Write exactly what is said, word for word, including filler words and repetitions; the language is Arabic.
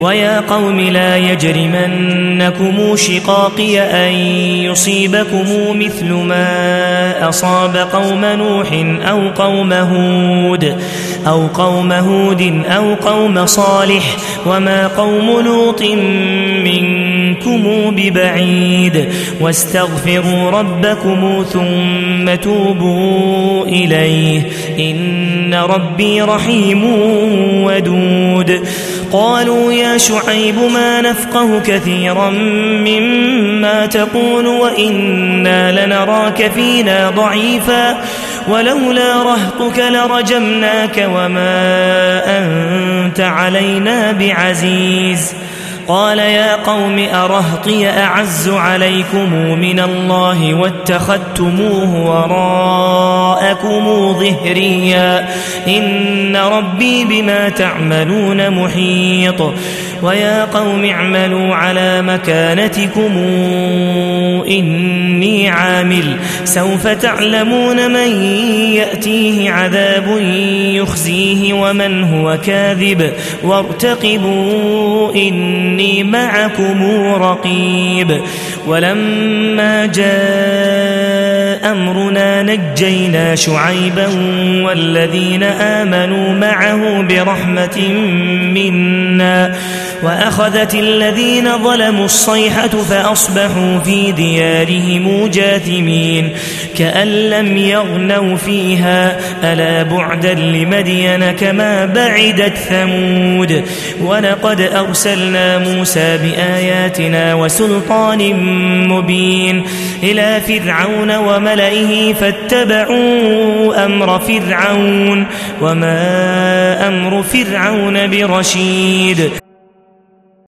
ويا قوم لا يجرمنكم شقاقي أن يصيبكم مثل ما أصاب قوم نوح أو قوم هود أو قوم هود أو قوم صالح وما قوم لوط منكم ببعيد واستغفروا ربكم ثم توبوا إليه إن ربي رحيم ودود. قالوا يا شعيب ما نفقه كثيرا مما تقول وإنا لنراك فينا ضعيفا ولولا رهطك لرجمناك وما أنت علينا بعزيز. قال يا قوم أرهطي أعز عليكم من الله واتخذتموه وراءكم ظهريا إن ربي بما تعملون محيط. ويا قوم اعملوا على مكانتكم إني عامل سوف تعلمون من يأتيه عذاب يخزيه ومن هو كاذب وارتقبوا إني معكم رقيب. ولما جاء أمرنا نجينا شعيبا والذين آمنوا معه برحمة منا وأخذت الذين ظلموا الصيحة فأصبحوا في ديارهم جاثمين كأن لم يغنوا فيها ألا بعدا لمدين كما بعدت ثمود. ولقد أرسلنا موسى بآياتنا وسلطان مبين إلى فرعون وملئه فاتبعوا أمر فرعون وما أمر فرعون برشيد.